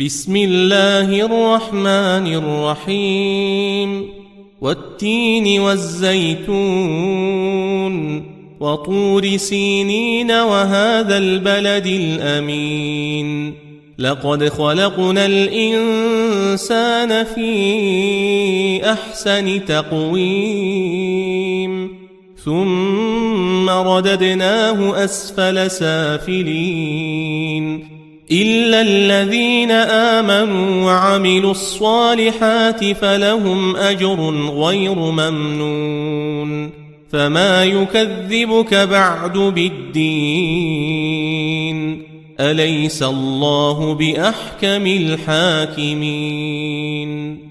بسم الله الرحمن الرحيم والتين والزيتون وطور سينين وهذا البلد الأمين لقد خلقنا الإنسان في أحسن تقويم ثم رددناه أسفل سافلين إلا الذين آمنوا وعملوا الصالحات فلهم أجر غير ممنون فما يكذبك بعد بالدين أليس الله بأحكم الحاكمين